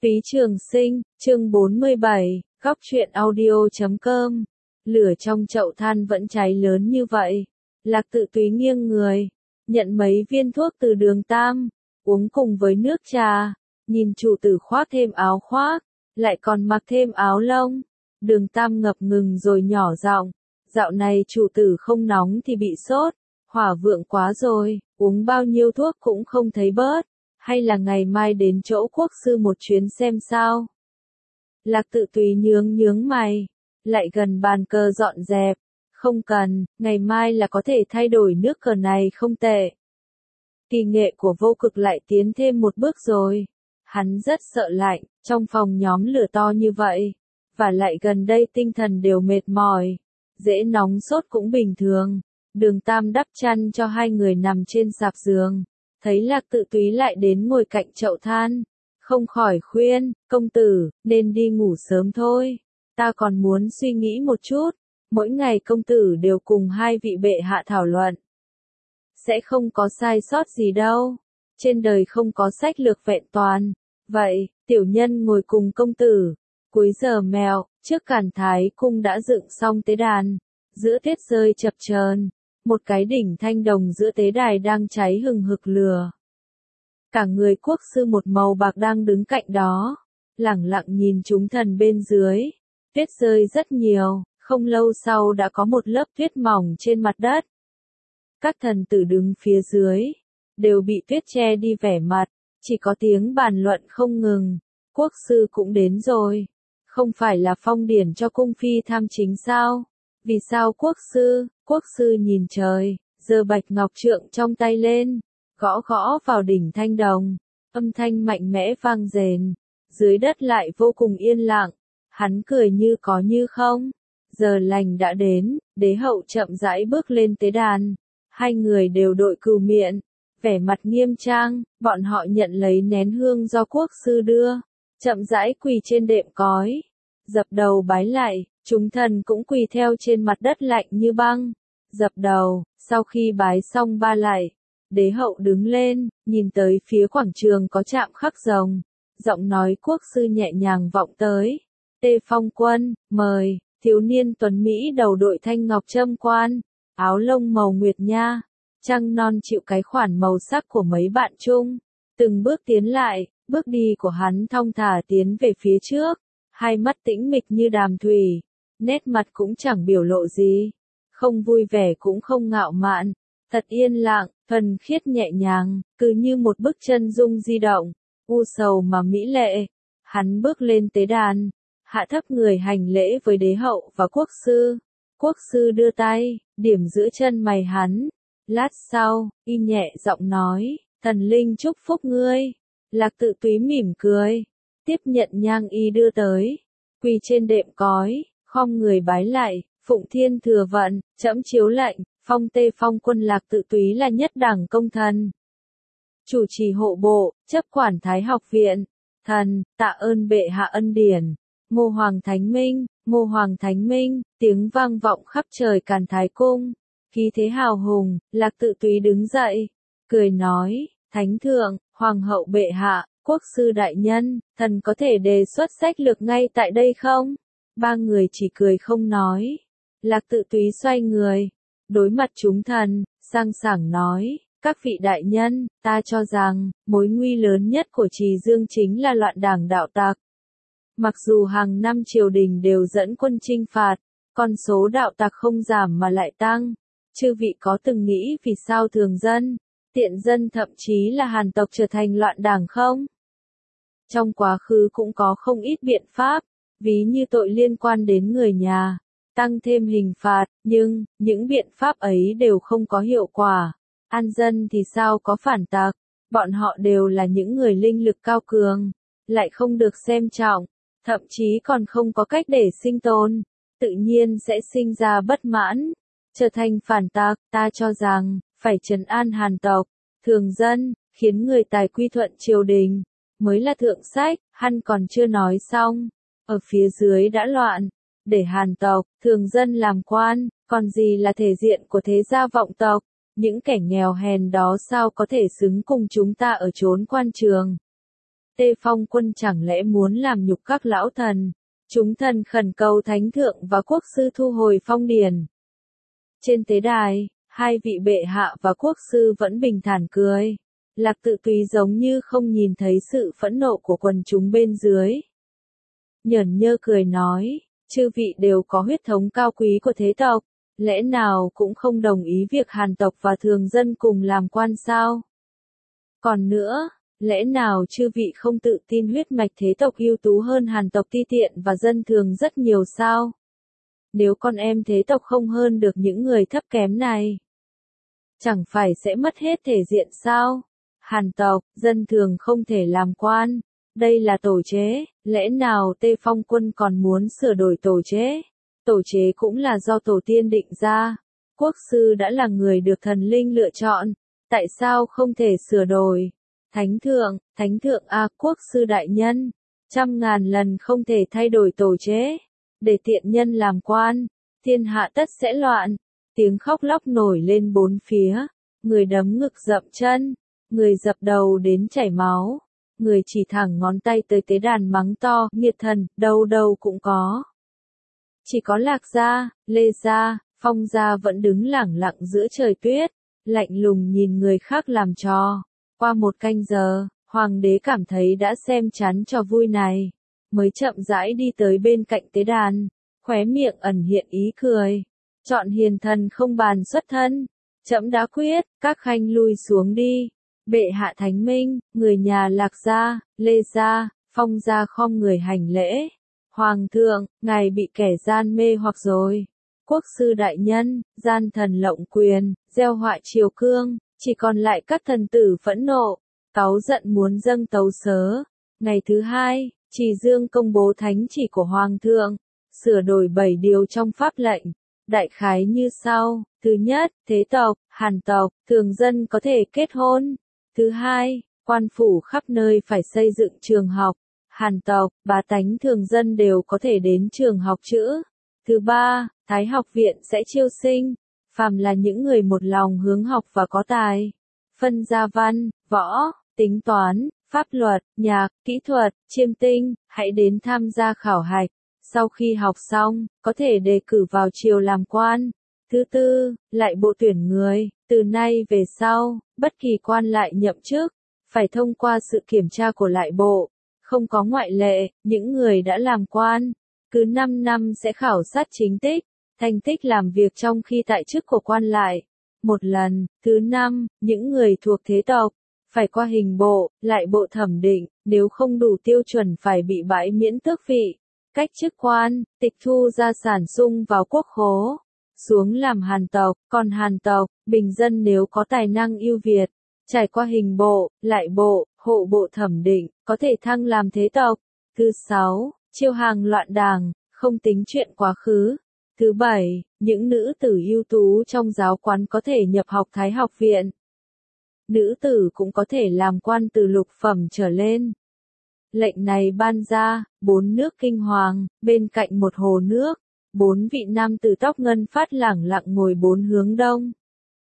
Phí Trường Sinh, chương 47, góc truyện audio.com. Lửa trong chậu than vẫn cháy lớn như vậy. Lạc Tự Túy nghiêng người, nhận mấy viên thuốc từ Đường Tam, uống cùng với nước trà, nhìn chủ tử khoác thêm áo khoác, lại còn mặc thêm áo lông. Đường Tam ngập ngừng rồi nhỏ giọng, dạo này chủ tử không nóng thì bị sốt, hỏa vượng quá rồi, uống bao nhiêu thuốc cũng không thấy bớt. Hay là ngày mai đến chỗ quốc sư một chuyến xem sao? Lạc Tự Túy nhướng mày, lại gần bàn cờ dọn dẹp. Không cần, ngày mai là có thể thay đổi nước cờ này không tệ. Kỳ nghệ của vô cực lại tiến thêm một bước rồi. Hắn rất sợ lạnh, trong phòng nhóm lửa to như vậy. Và lại gần đây tinh thần đều mệt mỏi. Dễ nóng sốt cũng bình thường. Đường Tam đắp chăn cho hai người nằm trên sạp giường. Thấy Lạc Tự Túy lại đến ngồi cạnh chậu than, không khỏi khuyên, công tử, nên đi ngủ sớm thôi. Ta còn muốn suy nghĩ một chút, mỗi ngày công tử đều cùng hai vị bệ hạ thảo luận. Sẽ không có sai sót gì đâu, trên đời không có sách lược vẹn toàn. Vậy, tiểu nhân ngồi cùng công tử, cuối giờ mèo, trước Càn Thái cung đã dựng xong tế đàn, giữa tuyết rơi chập chờn. Một cái đỉnh thanh đồng giữa tế đài đang cháy hừng hực lửa. Cả người quốc sư một màu bạc đang đứng cạnh đó, lẳng lặng nhìn chúng thần bên dưới. Tuyết rơi rất nhiều, không lâu sau đã có một lớp tuyết mỏng trên mặt đất. Các thần tử đứng phía dưới, đều bị tuyết che đi vẻ mặt, chỉ có tiếng bàn luận không ngừng. Quốc sư cũng đến rồi, không phải là phong điển cho cung phi tham chính sao? Vì sao quốc sư nhìn trời, giơ bạch ngọc trượng trong tay lên, gõ gõ vào đỉnh thanh đồng, âm thanh mạnh mẽ vang rền, dưới đất lại vô cùng yên lặng, hắn cười như có như không. Giờ lành đã đến, đế hậu chậm rãi bước lên tế đàn, hai người đều đội cừu miệng, vẻ mặt nghiêm trang, bọn họ nhận lấy nén hương do quốc sư đưa, chậm rãi quỳ trên đệm cói, dập đầu bái lạy. Chúng thần cũng quỳ theo trên mặt đất lạnh như băng, dập đầu. Sau khi bái xong ba lạy, đế hậu đứng lên, nhìn tới phía quảng trường có chạm khắc rồng, giọng nói quốc sư nhẹ nhàng vọng tới. Tê Phong Quân, mời. Thiếu niên tuấn Mỹ đầu đội thanh ngọc trâm quan, áo lông màu nguyệt nha, trăng non chịu cái khoản màu sắc của mấy bạn chung, từng bước tiến lại, bước đi của hắn thong thả tiến về phía trước, hai mắt tĩnh mịch như đàm thủy. Nét mặt cũng chẳng biểu lộ gì, không vui vẻ cũng không ngạo mạn, thật yên lặng, thuần khiết nhẹ nhàng, cứ như một bức chân dung di động, u sầu mà mỹ lệ. Hắn bước lên tế đàn, hạ thấp người hành lễ với đế hậu và quốc sư. Quốc sư đưa tay, điểm giữa chân mày hắn. Lát sau, y nhẹ giọng nói, thần linh chúc phúc ngươi. Lạc Tự Túy mỉm cười, tiếp nhận nhang y đưa tới, quỳ trên đệm cói. Khom người bái lại, phụng thiên thừa vận, trẫm chiếu lệnh, phong Tê Phong Quân Lạc Tự Túy là nhất đẳng công thần. Chủ trì hộ bộ, chấp quản Thái học viện. Thần, tạ ơn bệ hạ ân điển. Ngô Hoàng Thánh Minh, tiếng vang vọng khắp trời Càn Thái cung. Khí thế hào hùng, Lạc Tự Túy đứng dậy, cười nói, Thánh thượng, Hoàng hậu bệ hạ, quốc sư đại nhân, thần có thể đề xuất sách lược ngay tại đây không? Ba người chỉ cười không nói. Lạc Tự Túy xoay người, đối mặt chúng thần, sang sảng nói, các vị đại nhân, ta cho rằng, mối nguy lớn nhất của Trì Dương chính là loạn đảng đạo tặc. Mặc dù hàng năm triều đình đều dẫn quân chinh phạt, con số đạo tặc không giảm mà lại tăng. Chư vị có từng nghĩ vì sao thường dân, tiện dân thậm chí là Hàn tộc trở thành loạn đảng không? Trong quá khứ cũng có không ít biện pháp, ví như tội liên quan đến người nhà, tăng thêm hình phạt, nhưng, những biện pháp ấy đều không có hiệu quả. An dân thì sao có phản tặc, bọn họ đều là những người linh lực cao cường, lại không được xem trọng, thậm chí còn không có cách để sinh tồn, tự nhiên sẽ sinh ra bất mãn, trở thành phản tặc. Ta cho rằng, phải trấn an Hàn tộc, thường dân, khiến người tài quy thuận triều đình, mới là thượng sách. Hắn còn chưa nói xong, ở phía dưới đã loạn, để Hàn tộc, thường dân làm quan, còn gì là thể diện của thế gia vọng tộc, những kẻ nghèo hèn đó sao có thể xứng cùng chúng ta ở chốn quan trường. Tê Phong Quân chẳng lẽ muốn làm nhục các lão thần? Chúng thần khẩn cầu thánh thượng và quốc sư thu hồi phong điền. Trên tế đài, hai vị bệ hạ và quốc sư vẫn bình thản cười. Lạc Tự Túy giống như không nhìn thấy sự phẫn nộ của quần chúng bên dưới. Nhởn nhơ cười nói, chư vị đều có huyết thống cao quý của thế tộc, lẽ nào cũng không đồng ý việc Hàn tộc và thường dân cùng làm quan sao? Còn nữa, lẽ nào chư vị không tự tin huyết mạch thế tộc ưu tú hơn Hàn tộc ti tiện và dân thường rất nhiều sao? Nếu con em thế tộc không hơn được những người thấp kém này, chẳng phải sẽ mất hết thể diện sao? Hàn tộc, dân thường không thể làm quan. Đây là tổ chế, lẽ nào Tê Phong Quân còn muốn sửa đổi tổ chế? Tổ chế cũng là do tổ tiên định ra. Quốc sư đã là người được thần linh lựa chọn, tại sao không thể sửa đổi? Thánh thượng a, quốc sư đại nhân, 100.000 lần không thể thay đổi tổ chế, để tiện nhân làm quan, thiên hạ tất sẽ loạn. Tiếng khóc lóc nổi lên bốn phía, người đấm ngực dậm chân, người dập đầu đến chảy máu, người chỉ thẳng ngón tay tới tế đàn mắng to, nghiệt thần, đâu đâu cũng có. Chỉ có Lạc gia, Lê gia, Phong gia vẫn đứng lẳng lặng giữa trời tuyết, lạnh lùng nhìn người khác làm trò. Qua 1 canh giờ, hoàng đế cảm thấy đã xem chán trò vui này, mới chậm rãi đi tới bên cạnh tế đàn, khóe miệng ẩn hiện ý cười. Chọn hiền thần không bàn xuất thân, trẫm đã quyết, các khanh lui xuống đi. Bệ hạ thánh minh, người nhà Lạc gia, Lê gia, Phong gia khom người hành lễ. Hoàng thượng, ngài bị kẻ gian mê hoặc rồi. Quốc sư đại nhân, gian thần lộng quyền, gieo họa triều cương, chỉ còn lại các thần tử phẫn nộ, cáu giận muốn dâng tấu sớ. Ngày thứ 2, Trì Dương công bố thánh chỉ của Hoàng thượng, sửa đổi 7 điều trong pháp lệnh. Đại khái như sau: thứ nhất, thế tộc, Hàn tộc, thường dân có thể kết hôn. Thứ hai, quan phủ khắp nơi phải xây dựng trường học. Hàn tộc, bá tánh thường dân đều có thể đến trường học chữ. Thứ ba, Thái học viện sẽ chiêu sinh, phàm là những người một lòng hướng học và có tài. Phân ra văn, võ, tính toán, pháp luật, nhạc, kỹ thuật, chiêm tinh, hãy đến tham gia khảo hạch. Sau khi học xong, có thể đề cử vào triều làm quan. Thứ tư, lại bộ tuyển người, từ nay về sau, bất kỳ quan lại nhậm chức, phải thông qua sự kiểm tra của lại bộ. Không có ngoại lệ, những người đã làm quan, cứ 5 năm sẽ khảo sát chính tích, thành tích làm việc trong khi tại chức của quan lại. 1 lần. Thứ năm, những người thuộc thế tộc, phải qua hình bộ, lại bộ thẩm định, nếu không đủ tiêu chuẩn phải bị bãi miễn tước vị, cách chức quan, tịch thu gia sản sung vào quốc khố, xuống làm Hàn tộc. Còn Hàn tộc, bình dân nếu có tài năng ưu việt, trải qua hình bộ, lại bộ, hộ bộ thẩm định, có thể thăng làm thế tộc. Thứ 6, chiêu hàng loạn đảng, không tính chuyện quá khứ. Thứ 7, những nữ tử ưu tú trong giáo quán có thể nhập học Thái học viện. Nữ tử cũng có thể làm quan từ lục phẩm trở lên. Lệnh này ban ra, 4 nước kinh hoàng, bên cạnh một hồ nước, 4 vị nam tử tóc ngân phát lẳng lặng ngồi 4 hướng đông,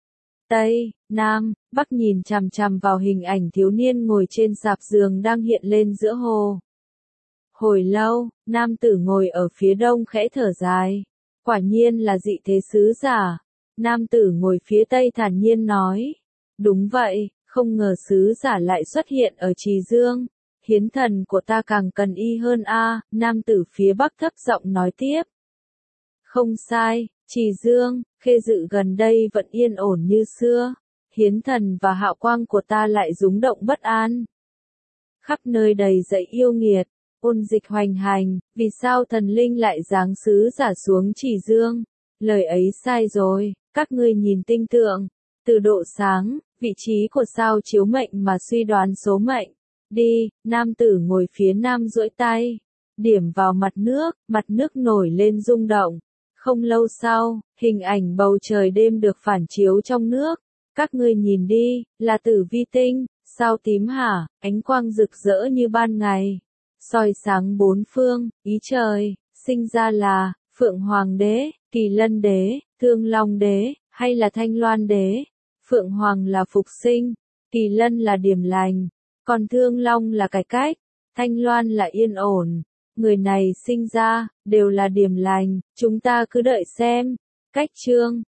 tây, nam, bắc nhìn chằm chằm vào hình ảnh thiếu niên ngồi trên sạp giường đang hiện lên giữa hồ. Hồi lâu, nam tử ngồi ở phía đông khẽ thở dài. Quả nhiên là dị thế sứ giả. Nam tử ngồi phía tây thản nhiên nói. Đúng vậy, không ngờ sứ giả lại xuất hiện ở Trì Dương. Hiến thần của ta càng cần y hơn a. Nam tử phía bắc thấp giọng nói tiếp. Không sai, Trì Dương, Khê Dự gần đây vẫn yên ổn như xưa. Hiến thần và hạo quang của ta lại rúng động bất an. Khắp nơi đầy dẫy yêu nghiệt, ôn dịch hoành hành, vì sao thần linh lại giáng sứ giả xuống Trì Dương? Lời ấy sai rồi, các ngươi nhìn tinh tượng, từ độ sáng, vị trí của sao chiếu mệnh mà suy đoán số mệnh. Đi, nam tử ngồi phía nam duỗi tay, điểm vào mặt nước nổi lên rung động. Không lâu sau, hình ảnh bầu trời đêm được phản chiếu trong nước. Các ngươi nhìn đi, là tử vi tinh, sao tím hả, ánh quang rực rỡ như ban ngày, soi sáng 4 phương, ý trời, sinh ra là, Phượng Hoàng đế, Kỳ Lân đế, Thương Long đế, hay là Thanh Loan đế. Phượng Hoàng là phục sinh, Kỳ Lân là điểm lành, Còn Thương Long là cải cách, Thanh Loan là yên ổn. Người này sinh ra, đều là điềm lành, chúng ta cứ đợi xem. Cách chương